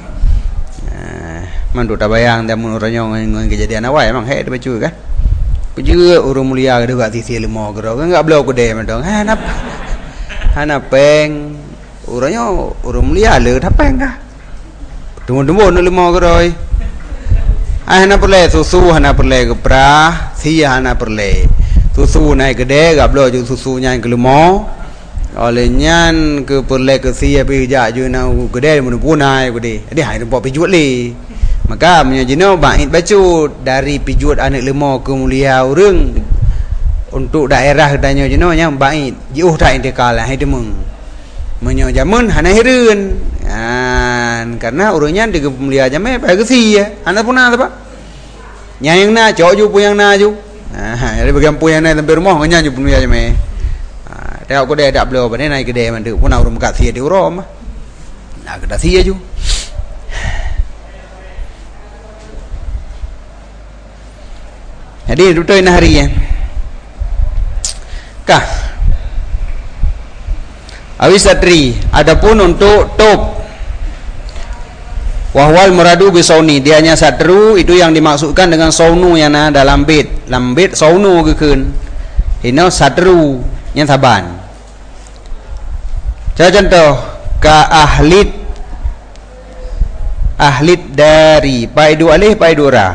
mandu tabayang dia mun orangnya ngan kejadian awal emang he dia cuy kan puji hurung mulia gede gak sih le mau gero kan enggak belo gede mendong ha nap hana peng orangnya hurung mulia le thapeng dah tunggu-tunggu nu le mau gero hana perle susu hana perle kepra sia hana perle susu naik gede gablo ju susu nyan kelemo oleh nyan ke perle ke sia pi ja ju na gede mun punai gede jadi hai tempat pijut le maka menyajino bait baju dari pijut anak lemo ke mulia urang untuk daerah danyo jino nya bait jiuh ta intikal hai demeng menyo jamun hana hireun an karena urangnya di mulia jame pa ke sia hana punah apa yang na cok ju pun yang na ju jadi bagian pun yang na tempat rumah nganya ju pun ya jame tengok ko dia dak belo bane naik gede man tu pun urang kat sia di urom nah ke sia ju jadi itu tu hari ya kah awisatri adapun untuk top wahwal muradu bisauni dia hanya satru itu yang dimaksudkan dengan saunu yang ada dalam bait dalam bait saunu kekeun ini satru yang saban contoh ka ahlit ahlit dari paidu alih paidu ra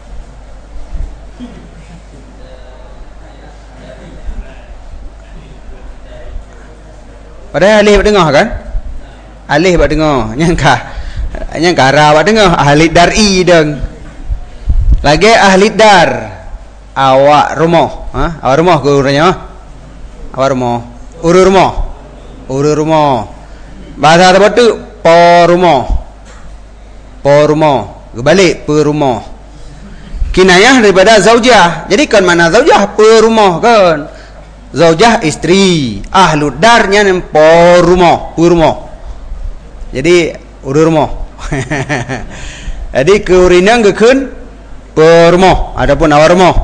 padahal alih dengar kan alih bak dengar nyangka yang kara awak dengar ahli dari deng lagi ahli dar awak rumah ha awak rumah ke urangnya awak rumah uru rumah uru rumah bahasa apa tu po rumah po rumah balik pe rumah kinayah daripada zaujah jadi kan mana zaujah pe rumah kan zaujah istri ahlu darnya nem po rumah pe rumah jadi uru rumah jadi keurinang kekeun permoh adapun awar moh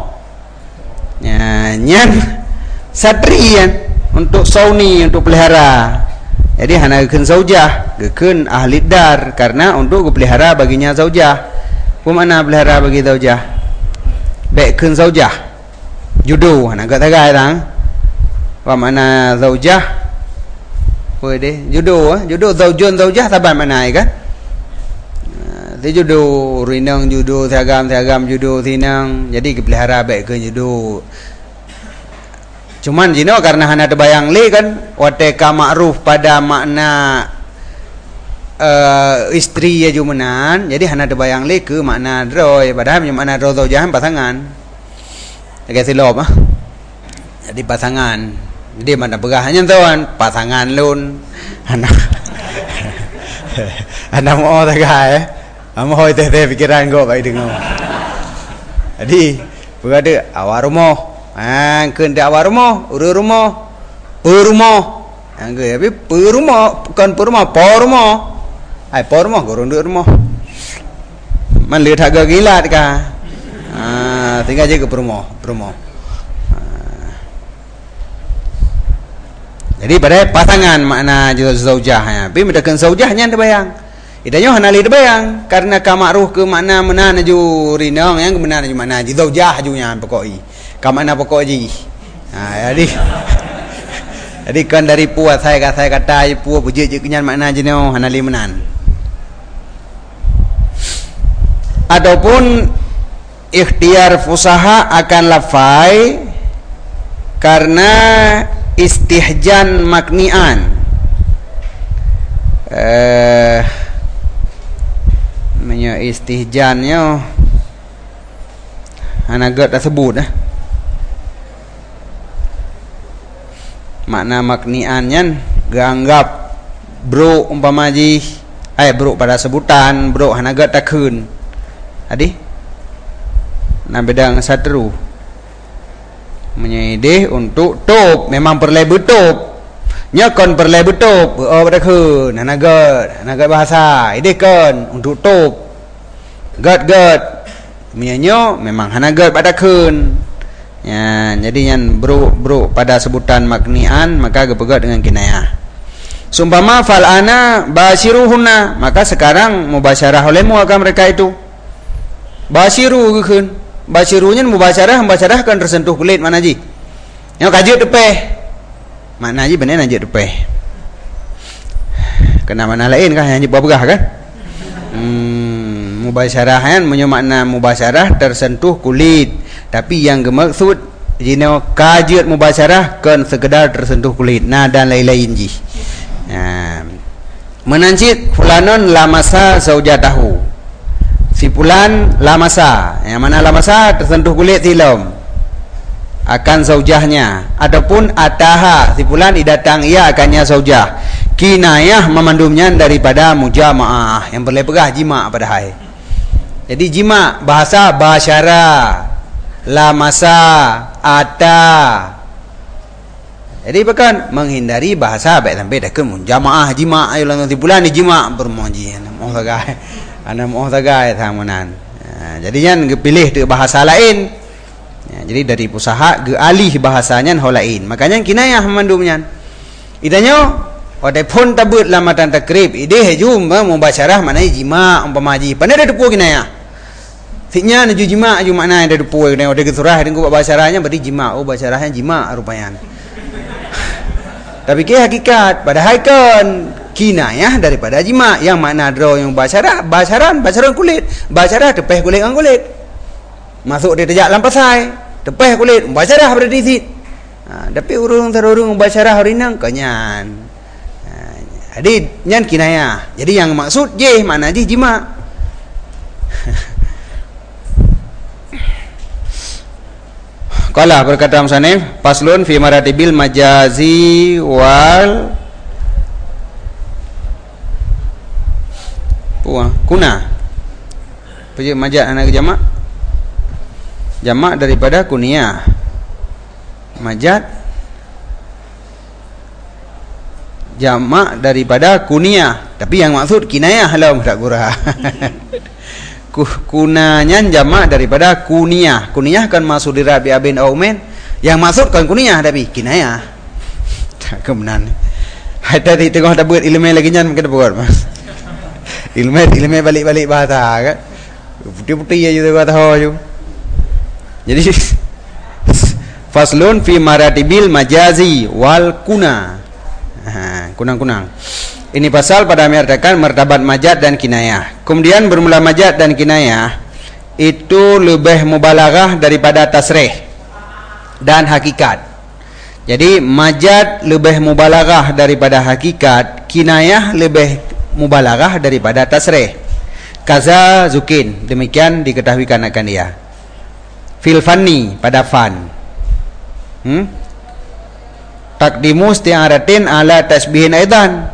nyan satrian untuk sauni untuk pelihara jadi hana kekeun zaujah kekeun ahli dar karena untuk pelihara baginya zaujah apa makna pelihara bagi zaujah baik kekeun zaujah judo hana gak tagai tang apa makna zaujah apa deh judo judo zaujun zaujah saban mana kan Ti judo rinang judo tiagam tiagam judo tinang jadi kepelihara baik ke judo cuman jino karena hana terbayang li kan wateka ma'ruf pada makna uh, istri ya jumenan jadi hana terbayang li ke makna droy padahal makna droy zaujahan pasangan agak silop ah jadi pasangan jadi mana pegahnya tuan pasangan lun anak anak mau tagai eh Amo hoy teh teh pikiran go baik dengar. Jadi berada awak rumah, ah keun di awak rumah, uru rumah, per rumah. Angge tapi per rumah bukan per rumah, por rumah. Ai por rumah gorong di rumah. Man lihat harga gila kah? Ah tinggal je ke per rumah, per rumah. Jadi pada pasangan makna zaujah. Tapi mendakan zaujahnya terbayang. Idanya hana li bayang karena ka ma'ruf ke makna menan ju rinang yang menan ju makna ji zaujah ju nya pokoi ka makna pokok ji ha jadi jadi kan dari puas saya kata saya kata pu puji je kenyan makna ji no hana li menan ataupun ikhtiar fusaha akan lafai karena istihjan maknian eh namanya istihjannya anagat tersebut dah makna makniannya ganggap bro umpama ji eh bro pada sebutan bro anagat takun adi nah bedang satru menyedih untuk top memang perlu betul nya kon berlai betup oh pada kun hanagat hanagat bahasa ide kon untuk tup gad gad mianyo memang hanagat pada kun ya jadi yang bro bro pada sebutan maknian maka gepegat dengan kinayah. Sumpama fal'ana basyiruhunna maka sekarang mubasyarah olehmu akan mereka itu basyiru gekeun basyirunya mubasyarah mubasyarah kan tersentuh kulit mana ji yang kajut tepeh mana ji bener najut tepeh kena mana lain kah yang bergah kan hmm, mubasyarah kan punya makna mubasyarah tersentuh kulit tapi yang gemaksud jino kajut mubasyarah kan sekedar tersentuh kulit nah dan lain-lain ji nah menancit fulanon lamasa zaujatahu si fulan lamasa yang mana lamasa tersentuh kulit silom akan zaujahnya ataupun ataha si fulan idatang ia akannya zaujah kinayah memandumnya daripada mujamaah yang boleh pegah jima pada hai jadi jima bahasa basyara lamasa ata jadi bahkan menghindari bahasa baik sampai dah ke mujamaah jima ayo lang si fulan ni jima bermoji ana moh tagai ana moh tagai thamunan jadi jangan pilih tu bahasa lain. Ya, jadi dari usaha ge alih bahasanya holain makanya kinayah mandumnya idanya ode pun tabut lamatan takrib ide hejum mubasyarah mana jima umpama ji pandai ada depu kinayah siknya naju jima aju makna ada depu ne ode gesurah dengan basyarahnya berarti jima oh basyarahnya jima rupanya tapi ke hakikat padahal kan kinayah daripada jima yang makna draw yang basyarah basyaran basyaran kulit basyarah tepeh kulit ang kulit masuk dia tejak lampasai tepeh kulit basyarah berada di ha, tapi urung terurung basyarah harinang kenyan ha, jadi nyan kinayah jadi yang maksud je mana je jima qala berkata musannif faslun fi maratibil majazi wal puah kuna pejak majaz anak jamak jamak daripada kuniyah majaz jamak daripada kuniyah tapi yang maksud kinayah halau tak gurah kunanya jamak daripada kuniyah kuniyah kan maksud dirabi abin aumen yang maksud kan kuniyah tapi kinayah tak kebenan ada di tengah dah buat ilmu lagi nyan kita buat mas ilmu ilmu balik-balik bahasa kan putih-putih aja tu tahu je. Jadi faslun fi maratibil majazi wal kuna. Ha, kunang-kunang. Ini pasal pada menyatakan martabat majaz dan kinayah. Kemudian bermula majaz dan kinayah itu lebih mubalaghah daripada tasrih dan hakikat. Jadi majaz lebih mubalaghah daripada hakikat, kinayah lebih mubalaghah daripada tasrih. Kaza zukin, demikian diketahuikan akan dia. Fil fanni pada fan hmm? Takdimu isti'aratin ala tasbihin aidan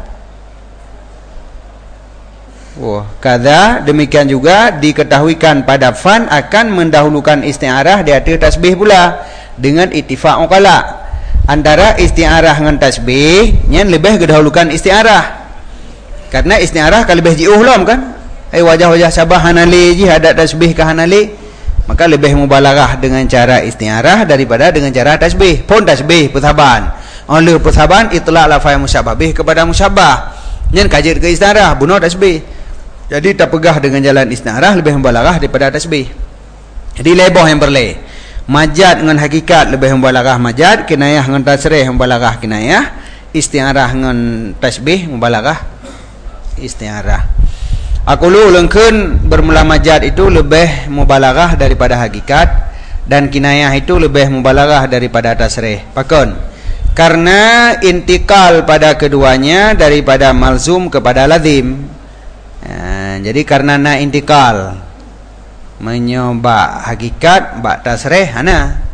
wah kada demikian juga diketahuikan pada fan akan mendahulukan isti'arah di atas tasbih pula dengan ittifaq uqala antara isti'arah dengan tasbih yang lebih kedahulukan isti'arah karena isti'arah kan lebih jiuh lam kan ai wajah-wajah sabah hanali ji ada tasbih ka hanali maka lebih mubalaghah dengan cara isti'arah daripada dengan cara tasbih pun tasbih persaban oleh persaban itlaq lafaz musyabah kepada musyabah nyen kajit ke isti'arah bunuh tasbih jadi tak pegah dengan jalan isti'arah lebih mubalaghah daripada tasbih jadi leboh yang berleh majaz dengan hakikat lebih mubalaghah majaz kinayah dengan tasrih mubalaghah kinayah isti'arah dengan tasbih mubalaghah isti'arah. Aku lu lengkeun bermula majaz itu lebih mubalaghah daripada hakikat dan kinayah itu lebih mubalaghah daripada tasrih. Pakon. Karena intikal pada keduanya daripada malzum kepada lazim. Ya, jadi karena na intikal menyoba hakikat bak tasrih ana.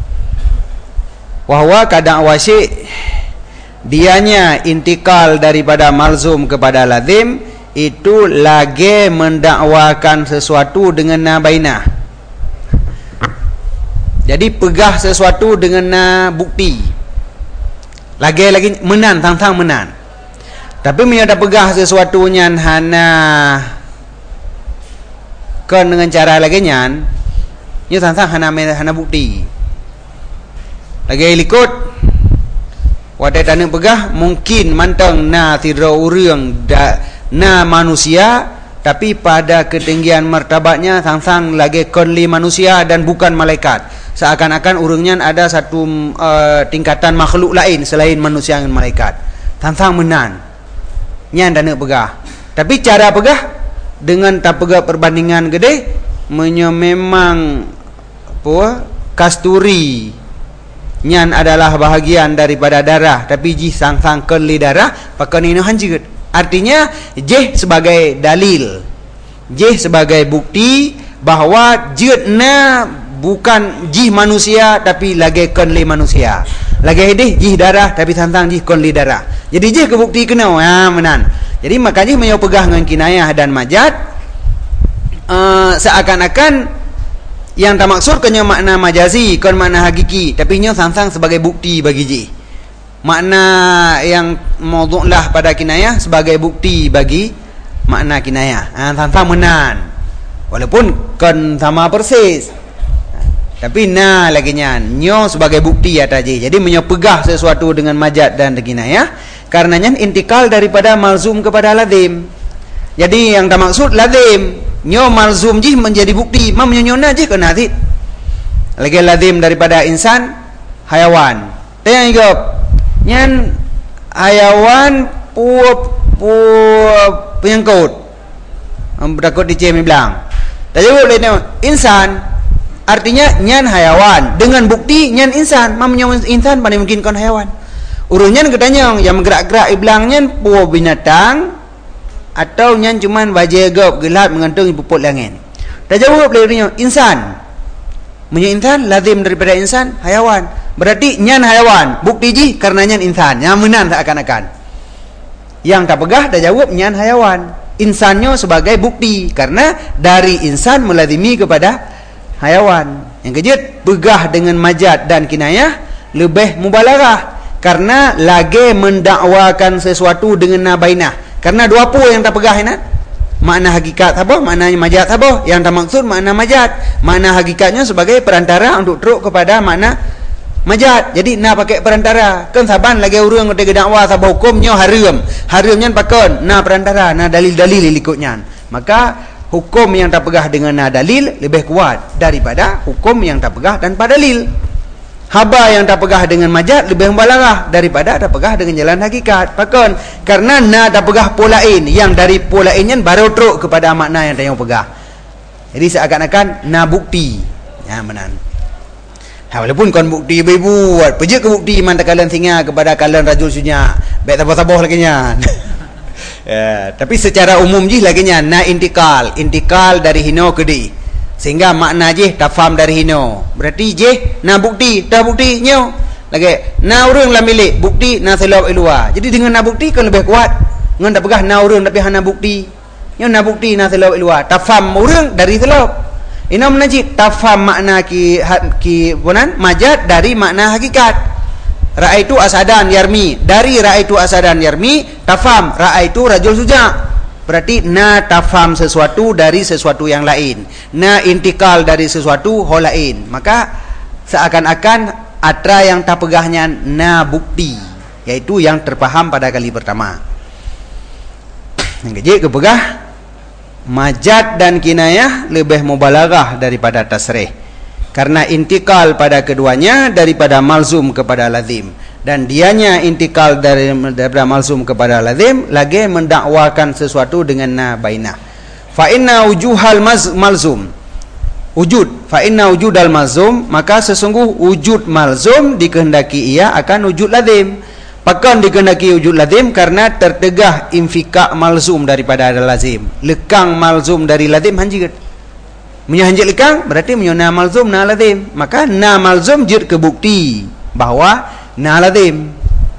Wa huwa kadang wasi dianya intikal daripada malzum kepada lazim itu lagi mendakwakan sesuatu dengan na bainah. Jadi pegah sesuatu dengan na bukti. lagi-lagi menan tang-tang menan. Tapi punya dah pegah sesuatu nyan hana kan dengan cara lagi nyan nyo tang-tang hana hana bukti. Lagi likut wadai tanah pegah mungkin mantang na tira urang da, na manusia, tapi pada ketinggian martabatnya tang-tang lagi konli manusia dan bukan malaikat. Seakan-akan urangnya ada satu uh, tingkatan makhluk lain selain manusia dan malaikat. Tang-tang menan nyan dana pegah. Tapi cara pegah dengan tak pegah perbandingan gede menyo memang apa kasturi nyan adalah bahagian daripada darah, tapi jih sang-sang keli darah pakai ini hanjut. Artinya jih sebagai dalil, jih sebagai bukti bahawa jetna bukan jih manusia tapi lagi keli manusia. Lagi deh jih darah tapi sang-sang jih keli darah. Jadi jih kebukti kena ya menan. Jadi makanya menyo pegah dengan kinayah dan majaz uh, seakan-akan yang tak maksud kena makna majazi, kon makna hakiki, tapi nyo sang-sang sebagai bukti bagi ji. Makna yang maudhu'lah pada kinayah sebagai bukti bagi makna kinayah. Ha, sang-sang menan. Walaupun kon sama persis. Tapi nah lagi nyan nyo sebagai bukti atas ji. Jadi menyo pegah sesuatu dengan majaz dan kinayah karenanya intikal daripada malzum kepada lazim. Jadi yang tak maksud lazim nyo malzum jih menjadi bukti, mam nyona jih kena hati. Lagi lazim daripada insan, hayawan. Tanya jawab. Nyan hayawan puap puap penyangkut. Bertakut di cemi bilang. Tanya jawab lainnya insan. Artinya nyan hayawan dengan bukti nyan insan. Mam nyo insan pandai mungkin kon hayawan. Urunnya katanya yang bergerak-gerak iblang nyan puap binatang atau nyan cuman wajah gap gelap mengantung puput langit. Dah jawab larinya insan. Menyo insan lazim daripada insan hayawan. Berarti nyan hayawan. Bukti ji karena nyan insan. Yang menan seakan-akan. Yang tak pegah dah jawab nyan hayawan. Insannya sebagai bukti karena dari insan melazimi kepada hayawan. Yang kejut pegah dengan majaz dan kinayah lebih mubalarah karena lagi mendakwakan sesuatu dengan nabainah. Karena dua apa yang tak pegah ini, makna hakikat apa, maknanya majaz apa, yang tak maksud makna majaz, makna hakikatnya sebagai perantara untuk teruk kepada makna majaz. Jadi nak pakai perantara, kan saban lagi urang ketika dakwa sabah hukumnya haram, haramnya pakai na perantara, na dalil-dalil ikutnya. Maka hukum yang tak pegah dengan na dalil lebih kuat daripada hukum yang tak pegah tanpa dalil. Haba yang tak pegah dengan majaz lebih membalarah daripada tak pegah dengan jalan hakikat. Pakon karena na tak pegah polain yang dari polainnya baru teruk kepada makna yang tak pegah. Jadi seakan-akan na bukti. Ya menan. Ha, walaupun kon bukti buat, pejak ke bukti mantak kalian singa kepada kalian rajul sunyak. Baik tabah-tabah lagi nya. Ya, tapi secara umum je lagi nya na intikal, intikal dari hino ke di. Sehingga makna je tak faham dari hino. Berarti je na bukti, dah bukti nyo. Lagi na urang lah milik, bukti na selap ilua. Jadi dengan na bukti kan lebih kuat. Ngan tak pegah na urang tapi hana bukti. Nyo na bukti na selap ilua. Tak faham urang dari selap. Ina menajid tak faham makna ki ki bonan majaz dari makna hakikat. Ra'aitu asadan yarmi, dari ra'aitu asadan yarmi tafam ra'aitu rajul suja. Berarti na tafam sesuatu dari sesuatu yang lain, na intikal dari sesuatu hal lain. Maka seakan-akan atra yang tak pegahnya na bukti, yaitu yang terpaham pada kali pertama. Yang kejik kepegah majaz dan kinayah lebih mubalaghah daripada tasrih, karena intikal pada keduanya daripada malzum kepada lazim, dan dianya intikal dari daripada malzum kepada lazim lagi mendakwakan sesuatu dengan na bainah. Fa inna wujuhal malzum wujud, fa inna wujudal malzum, maka sesungguh wujud malzum dikehendaki ia akan wujud lazim. Pakan dikehendaki wujud lazim karena tertegah infika malzum daripada ada lazim, lekang malzum dari lazim hanjit. Menyanjit lekang berarti menyona malzum na lazim, maka na malzum jid kebukti bahawa na lazim.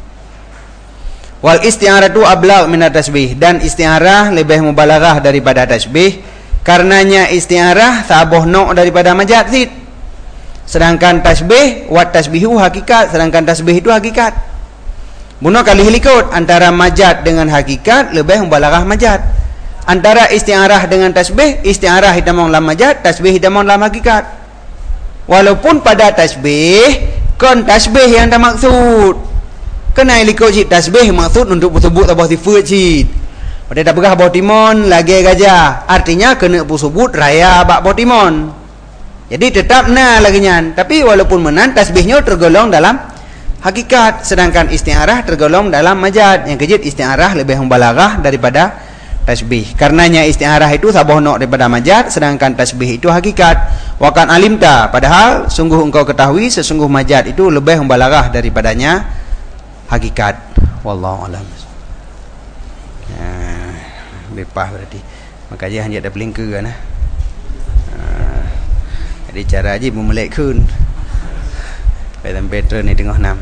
Wal isti'aratu ablagh min at-tasbih, dan isti'arah lebih mubalaghah daripada tasbih, karenanya isti'arah saboh no daripada majaz. Sedangkan tasbih wat tasbihu hakikat, sedangkan tasbih itu hakikat. Bunuh kali likut antara majaz dengan hakikat lebih membalaghah majaz. Antara isti'arah dengan tasbih, isti'arah hitamong dalam majaz, tasbih hitamong dalam hakikat. Walaupun pada tasbih kon tasbih yang tak maksud. Kena likut cik tasbih maksud untuk sebut tabah sifat cik. Pada tak begah bau timon lagi gajah. Artinya kena sebut raya bak bau timon. Jadi tetap na lagi nyan. Tapi walaupun menan tasbihnya tergolong dalam hakikat, sedangkan isti'arah tergolong dalam majaz. Yang kejit isti'arah lebih membalaghah daripada tasbih. Karenanya isti'arah itu saboh nok daripada majaz, sedangkan tasbih itu hakikat. Wa kan alimta, padahal sungguh engkau ketahui sesungguh majaz itu lebih membalaghah daripadanya hakikat. Wallahu alam. Ya, bepah berarti. Maka je hanya ada pelingka kan ah. Jadi cara aje memelek kun. Dalam Petra ni tengah enam.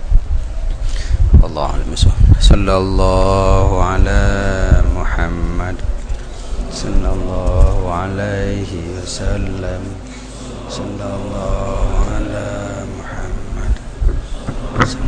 Allah sallallahu ala Muhammad sallallahu alaihi wasallam sallallahu ala Muhammad.